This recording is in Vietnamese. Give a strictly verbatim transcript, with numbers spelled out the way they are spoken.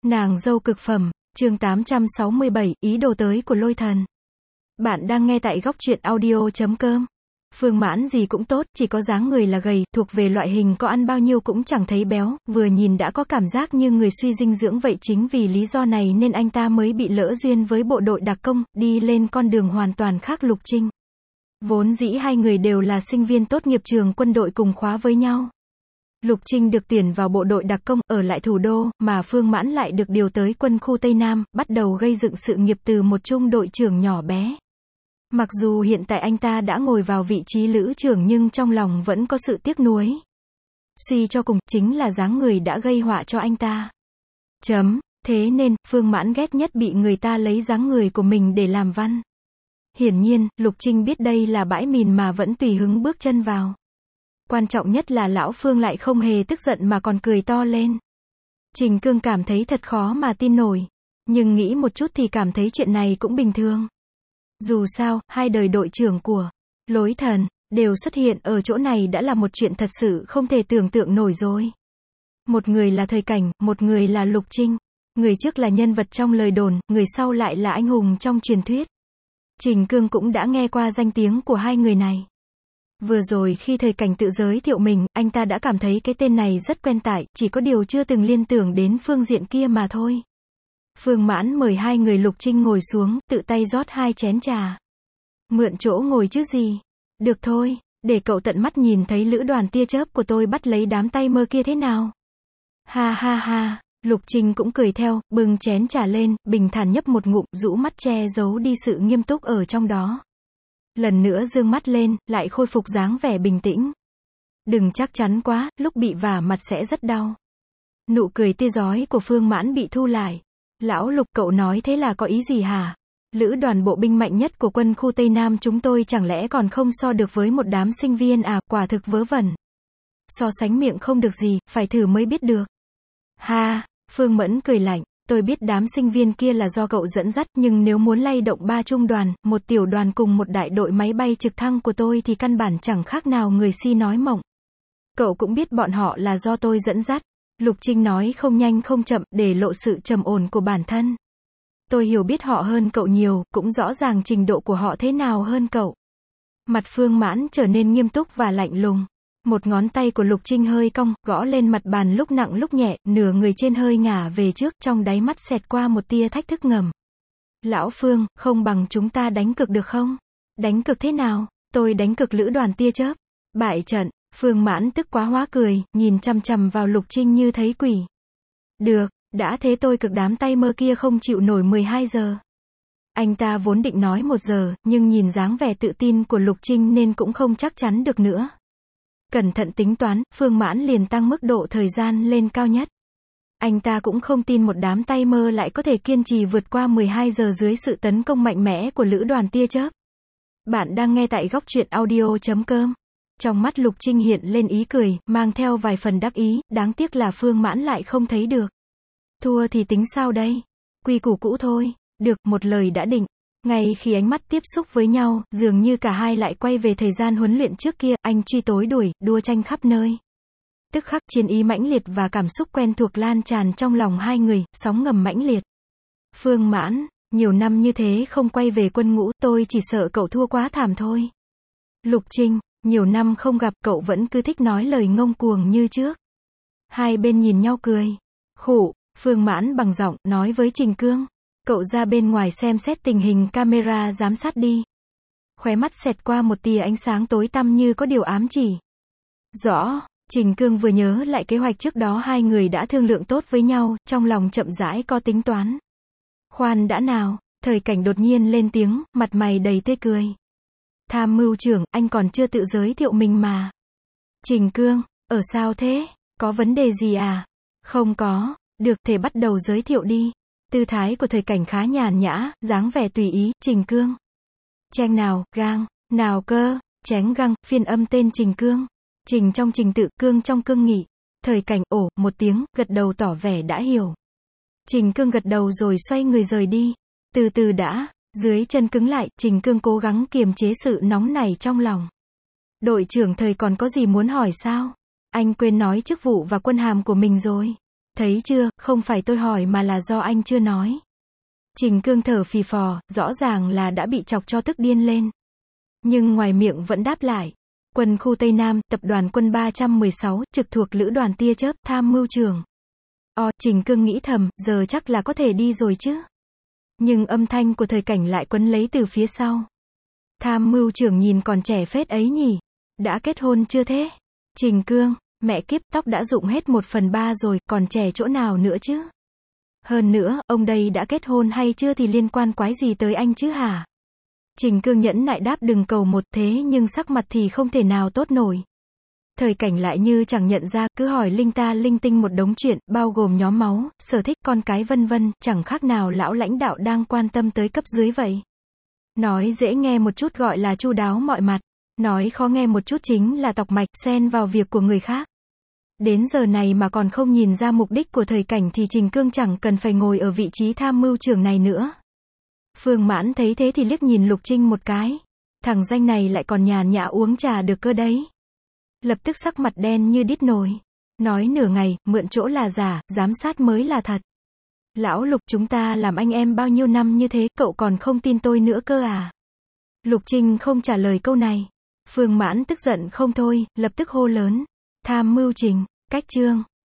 Nàng dâu cực phẩm, chương tám trăm sáu mươi bảy, ý đồ tới của lôi thần. Bạn đang nghe tại góc truyện audio chấm com. Phương Mãn gì cũng tốt, chỉ có dáng người là gầy, thuộc về loại hình có ăn bao nhiêu cũng chẳng thấy béo, vừa nhìn đã có cảm giác như người suy dinh dưỡng vậy. Chính vì lý do này nên anh ta mới bị lỡ duyên với bộ đội đặc công, đi lên con đường hoàn toàn khác Lục Trinh. Vốn dĩ hai người đều là sinh viên tốt nghiệp trường quân đội cùng khóa với nhau. Lục Trinh được tuyển vào bộ đội đặc công, ở lại thủ đô, mà Phương Mãn lại được điều tới quân khu Tây Nam, bắt đầu gây dựng sự nghiệp từ một trung đội trưởng nhỏ bé. Mặc dù hiện tại anh ta đã ngồi vào vị trí lữ trưởng nhưng trong lòng vẫn có sự tiếc nuối. Suy cho cùng, chính là dáng người đã gây họa cho anh ta. Chấm. Thế nên, Phương Mãn ghét nhất bị người ta lấy dáng người của mình để làm văn. Hiển nhiên, Lục Trinh biết đây là bãi mìn mà vẫn tùy hứng bước chân vào. Quan trọng nhất là lão Phương lại không hề tức giận mà còn cười to lên. Trình Cương cảm thấy thật khó mà tin nổi. Nhưng nghĩ một chút thì cảm thấy chuyện này cũng bình thường. Dù sao, hai đời đội trưởng của lối thần đều xuất hiện ở chỗ này đã là một chuyện thật sự không thể tưởng tượng nổi rồi. Một người là Thời Cảnh, một người là Lục Trinh. Người trước là nhân vật trong lời đồn, người sau lại là anh hùng trong truyền thuyết. Trình Cương cũng đã nghe qua danh tiếng của hai người này. Vừa rồi khi Thời Cảnh tự giới thiệu mình, anh ta đã cảm thấy cái tên này rất quen tai, chỉ có điều chưa từng liên tưởng đến phương diện kia mà thôi. Phương Mãn mời hai người Lục Trinh ngồi xuống, tự tay rót hai chén trà. Mượn chỗ ngồi chứ gì. Được thôi, để cậu tận mắt nhìn thấy lữ đoàn tia chớp của tôi bắt lấy đám tay mơ kia thế nào. Ha ha ha, Lục Trinh cũng cười theo, bưng chén trà lên, bình thản nhấp một ngụm, rũ mắt che giấu đi sự nghiêm túc ở trong đó. Lần nữa dương mắt lên, lại khôi phục dáng vẻ bình tĩnh. Đừng chắc chắn quá, lúc bị vả mặt sẽ rất đau. Nụ cười tia rói của Phương Mãn bị thu lại. Lão Lục, cậu nói thế là có ý gì hả? Lữ đoàn bộ binh mạnh nhất của quân khu Tây Nam chúng tôi chẳng lẽ còn không so được với một đám sinh viên à, quả thực vớ vẩn. So sánh miệng không được gì, phải thử mới biết được. Ha, Phương Mẫn cười lạnh. Tôi biết đám sinh viên kia là do cậu dẫn dắt, nhưng nếu muốn lay động ba trung đoàn, một tiểu đoàn cùng một đại đội máy bay trực thăng của tôi thì căn bản chẳng khác nào người si nói mộng. Cậu cũng biết bọn họ là do tôi dẫn dắt. Lục Trinh nói không nhanh không chậm, để lộ sự trầm ổn của bản thân. Tôi hiểu biết họ hơn cậu nhiều, cũng rõ ràng trình độ của họ thế nào hơn cậu. Mặt Phương Mãn trở nên nghiêm túc và lạnh lùng. Một ngón tay của Lục Trinh hơi cong, gõ lên mặt bàn lúc nặng lúc nhẹ, nửa người trên hơi ngả về trước, trong đáy mắt xẹt qua một tia thách thức ngầm. Lão Phương, không bằng chúng ta đánh cược được không? Đánh cược thế nào? Tôi đánh cược lữ đoàn tia chớp. Bại trận. Phương Mãn tức quá hóa cười, nhìn chằm chằm vào Lục Trinh như thấy quỷ. Được, đã thế tôi cực đám tay mơ kia không chịu nổi mười hai giờ. Anh ta vốn định nói một giờ, nhưng nhìn dáng vẻ tự tin của Lục Trinh nên cũng không chắc chắn được nữa. Cẩn thận tính toán, Phương Mãn liền tăng mức độ thời gian lên cao nhất. Anh ta cũng không tin một đám tay mơ lại có thể kiên trì vượt qua mười hai giờ dưới sự tấn công mạnh mẽ của lữ đoàn tia chớp. Bạn đang nghe tại góc truyện audio chấm com. Trong mắt Lục Trinh hiện lên ý cười, mang theo vài phần đắc ý, đáng tiếc là Phương Mãn lại không thấy được. Thua thì tính sao đây? Quy củ cũ thôi. Được, một lời đã định. Ngay khi ánh mắt tiếp xúc với nhau, dường như cả hai lại quay về thời gian huấn luyện trước kia, anh truy tối đuổi, đua tranh khắp nơi. Tức khắc chiến ý mãnh liệt và cảm xúc quen thuộc lan tràn trong lòng hai người, sóng ngầm mãnh liệt. Phương Mãn, nhiều năm như thế không quay về quân ngũ, tôi chỉ sợ cậu thua quá thảm thôi. Lục Trinh, nhiều năm không gặp cậu vẫn cứ thích nói lời ngông cuồng như trước. Hai bên nhìn nhau cười. Khụ, Phương Mãn bằng giọng, nói với Trình Cương. Cậu ra bên ngoài xem xét tình hình camera giám sát đi. Khóe mắt xẹt qua một tia ánh sáng tối tăm như có điều ám chỉ. Rõ, Trình Cương vừa nhớ lại kế hoạch trước đó hai người đã thương lượng tốt với nhau, trong lòng chậm rãi có tính toán. Khoan đã nào, Thời Cảnh đột nhiên lên tiếng, mặt mày đầy tươi cười. Tham mưu trưởng, anh còn chưa tự giới thiệu mình mà. Trình Cương, ở sao thế? Có vấn đề gì à? Không có, được thể bắt đầu giới thiệu đi. Tư thái của Thời Cảnh khá nhàn nhã, dáng vẻ tùy ý. Trình Cương. Cheng nào, gang, nào cơ, chén găng, phiên âm tên Trình Cương. Trình trong trình tự, Cương trong cương nghị. Thời Cảnh, ổ, một tiếng, gật đầu tỏ vẻ đã hiểu. Trình Cương gật đầu rồi xoay người rời đi. Từ từ đã, dưới chân cứng lại, Trình Cương cố gắng kiềm chế sự nóng nảy trong lòng. Đội trưởng Thời còn có gì muốn hỏi sao? Anh quên nói chức vụ và quân hàm của mình rồi. Thấy chưa, không phải tôi hỏi mà là do anh chưa nói. Trình Cương thở phì phò, rõ ràng là đã bị chọc cho tức điên lên. Nhưng ngoài miệng vẫn đáp lại. Quân khu Tây Nam, tập đoàn quân ba trăm mười sáu, trực thuộc lữ đoàn tia chớp, tham mưu trưởng. O, Trình Cương nghĩ thầm, giờ chắc là có thể đi rồi chứ. Nhưng âm thanh của Thời Cảnh lại quấn lấy từ phía sau. Tham mưu trưởng nhìn còn trẻ phết ấy nhỉ. Đã kết hôn chưa thế? Trình Cương, mẹ kiếp, tóc đã rụng hết một phần ba rồi, còn trẻ chỗ nào nữa chứ? Hơn nữa, ông đây đã kết hôn hay chưa thì liên quan quái gì tới anh chứ hả? Trình Cương nhẫn nại đáp đừng cầu một, thế nhưng sắc mặt thì không thể nào tốt nổi. Thời Cảnh lại như chẳng nhận ra, cứ hỏi linh ta linh tinh một đống chuyện, bao gồm nhóm máu, sở thích con cái vân vân, chẳng khác nào lão lãnh đạo đang quan tâm tới cấp dưới vậy. Nói dễ nghe một chút gọi là chu đáo mọi mặt, nói khó nghe một chút chính là tọc mạch, xen vào việc của người khác. Đến giờ này mà còn không nhìn ra mục đích của Thời Cảnh thì Trình Cương chẳng cần phải ngồi ở vị trí tham mưu trưởng này nữa. Phương Mãn thấy thế thì liếc nhìn Lục Trinh một cái. Thằng danh này lại còn nhàn nhã uống trà được cơ đấy. Lập tức sắc mặt đen như đít nồi. Nói nửa ngày, mượn chỗ là giả, giám sát mới là thật. Lão Lục, chúng ta làm anh em bao nhiêu năm như thế, cậu còn không tin tôi nữa cơ à? Lục Trinh không trả lời câu này. Phương Mãn tức giận không thôi, lập tức hô lớn. Tham mưu Trình, cách chương.